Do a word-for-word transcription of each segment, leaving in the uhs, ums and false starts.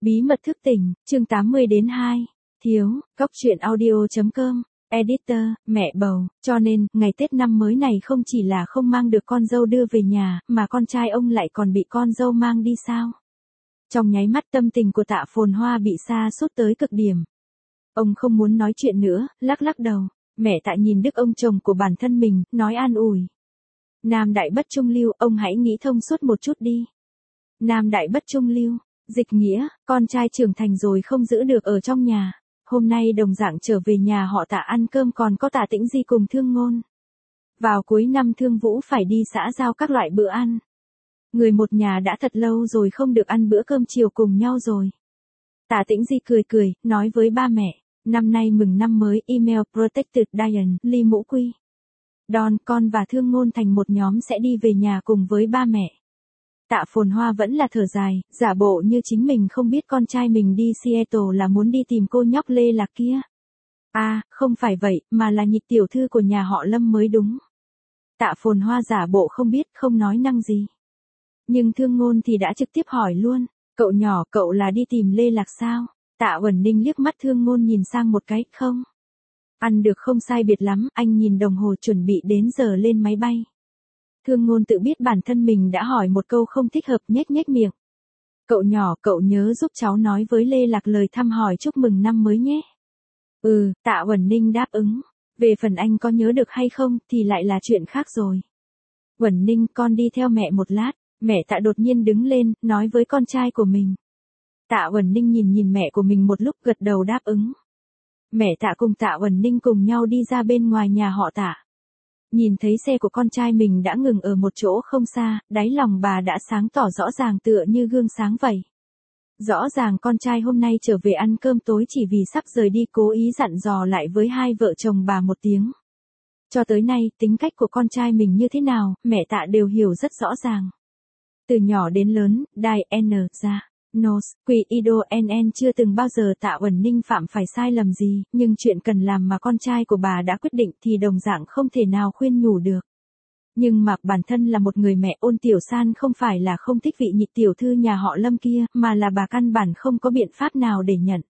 Bí mật thức tỉnh, chương tám mươi đến hai. Thiếu, góc truyện audio.com, editor, mẹ bầu, cho nên, ngày Tết năm mới này không chỉ là không mang được con dâu đưa về nhà, mà con trai ông lại còn bị con dâu mang đi sao? Trong nháy mắt tâm tình của Tạ Phồn Hoa bị sa sút tới cực điểm. Ông không muốn nói chuyện nữa, lắc lắc đầu. Mẹ Tạ nhìn Đức ông chồng của bản thân mình, nói an ủi. Nam đại bất trung lưu, ông hãy nghĩ thông suốt một chút đi. Nam đại bất trung lưu, dịch nghĩa, con trai trưởng thành rồi không giữ được ở trong nhà. Hôm nay đồng dạng trở về nhà họ Tạ ăn cơm còn có Tạ Tĩnh Di cùng Thương Ngôn. Vào cuối năm Thương Vũ phải đi xã giao các loại bữa ăn. Người một nhà đã thật lâu rồi không được ăn bữa cơm chiều cùng nhau rồi. Tạ Tĩnh Di cười cười, nói với ba mẹ, năm nay mừng năm mới email Protected Diane, Ly Mũ Quy. Don, con và Thương Ngôn thành một nhóm sẽ đi về nhà cùng với ba mẹ. Tạ Phồn Hoa vẫn là thở dài, giả bộ như chính mình không biết con trai mình đi Seattle là muốn đi tìm cô nhóc Lê Lạc kia. À, không phải vậy, mà là nhị tiểu thư của nhà họ Lâm mới đúng. Tạ Phồn Hoa giả bộ không biết, không nói năng gì. Nhưng Thương Ngôn thì đã trực tiếp hỏi luôn, cậu nhỏ, cậu là đi tìm Lê Lạc sao? Tạ Uẩn Ninh liếc mắt Thương Ngôn nhìn sang một cái, không. Ăn được không sai biệt lắm, anh nhìn đồng hồ chuẩn bị đến giờ lên máy bay. Thương Ngôn tự biết bản thân mình đã hỏi một câu không thích hợp, nhếch nhếch miệng. Cậu nhỏ, cậu nhớ giúp cháu nói với Lê Lạc lời thăm hỏi chúc mừng năm mới nhé. Ừ, Tạ Uẩn Ninh đáp ứng. Về phần anh có nhớ được hay không thì lại là chuyện khác rồi. Uẩn Ninh, con đi theo mẹ một lát. Mẹ Tạ đột nhiên đứng lên, nói với con trai của mình. Tạ Uẩn Ninh nhìn nhìn mẹ của mình một lúc gật đầu đáp ứng. Mẹ Tạ cùng Tạ Uẩn Ninh cùng nhau đi ra bên ngoài nhà họ Tạ. Nhìn thấy xe của con trai mình đã ngừng ở một chỗ không xa, đáy lòng bà đã sáng tỏ rõ ràng tựa như gương sáng vậy. Rõ ràng con trai hôm nay trở về ăn cơm tối chỉ vì sắp rời đi cố ý dặn dò lại với hai vợ chồng bà một tiếng. Cho tới nay, tính cách của con trai mình như thế nào, mẹ Tạ đều hiểu rất rõ ràng. Từ nhỏ đến lớn, Đài N ra, Nos, Quỳ Ido N N chưa từng bao giờ Tạ Uẩn Ninh phạm phải sai lầm gì, nhưng chuyện cần làm mà con trai của bà đã quyết định thì đồng dạng không thể nào khuyên nhủ được. Nhưng mà bản thân là một người mẹ, Ôn Tiểu San không phải là không thích vị nhị tiểu thư nhà họ Lâm kia, mà là bà căn bản không có biện pháp nào để nhận.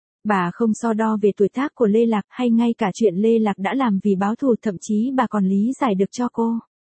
Bà không so đo về tuổi tác của Lê Lạc hay ngay cả chuyện Lê Lạc đã làm vì báo thù, thậm chí bà còn lý giải được cho cô.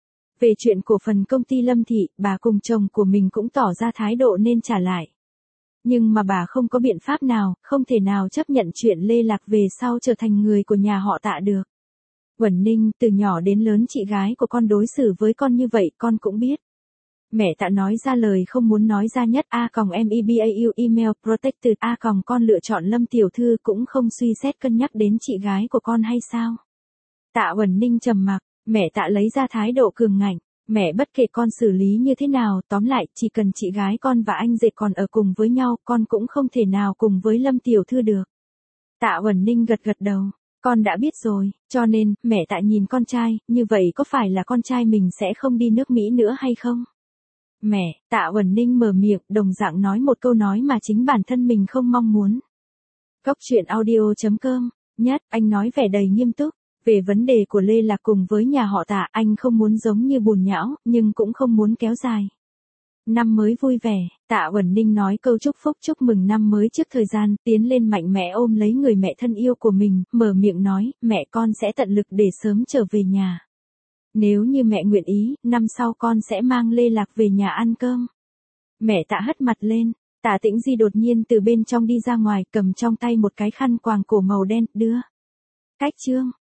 Về chuyện cổ phần công ty Lâm Thị, bà cùng chồng của mình cũng tỏ ra thái độ nên trả lại. Nhưng mà bà không có biện pháp nào, không thể nào chấp nhận chuyện Lê Lạc về sau trở thành người của nhà họ Tạ được. Uẩn Ninh, từ nhỏ đến lớn chị gái của con đối xử với con như vậy, con cũng biết. Mẹ Tạ nói ra lời không muốn nói ra nhất, a còng mebau email protected, a còng con lựa chọn Lâm tiểu thư cũng không suy xét cân nhắc đến chị gái của con hay sao? Tạ Uẩn Ninh trầm mặc. Mẹ Tạ lấy ra thái độ cường ngạnh, mẹ bất kể con xử lý như thế nào, tóm lại, chỉ cần chị gái con và anh rể còn ở cùng với nhau, con cũng không thể nào cùng với Lâm tiểu thư được. Tạ Uẩn Ninh gật gật đầu, con đã biết rồi, cho nên, mẹ Tạ nhìn con trai, như vậy có phải là con trai mình sẽ không đi nước Mỹ nữa hay không? Mẹ, Tạ Uẩn Ninh mở miệng, đồng dạng nói một câu nói mà chính bản thân mình không mong muốn. Góc truyện audio.com, nhất, anh nói vẻ đầy nghiêm túc. Về vấn đề của Lê Lạc cùng với nhà họ Tạ, anh không muốn giống như bùn nhão, nhưng cũng không muốn kéo dài. Năm mới vui vẻ, Tạ Uẩn Ninh nói câu chúc phúc chúc mừng năm mới trước thời gian, tiến lên mạnh mẽ ôm lấy người mẹ thân yêu của mình, mở miệng nói, mẹ con sẽ tận lực để sớm trở về nhà. Nếu như mẹ nguyện ý, năm sau con sẽ mang Lê Lạc về nhà ăn cơm. Mẹ Tạ hất mặt lên, Tạ Tĩnh Di đột nhiên từ bên trong đi ra ngoài, cầm trong tay một cái khăn quàng cổ màu đen, đưa. Cách chương.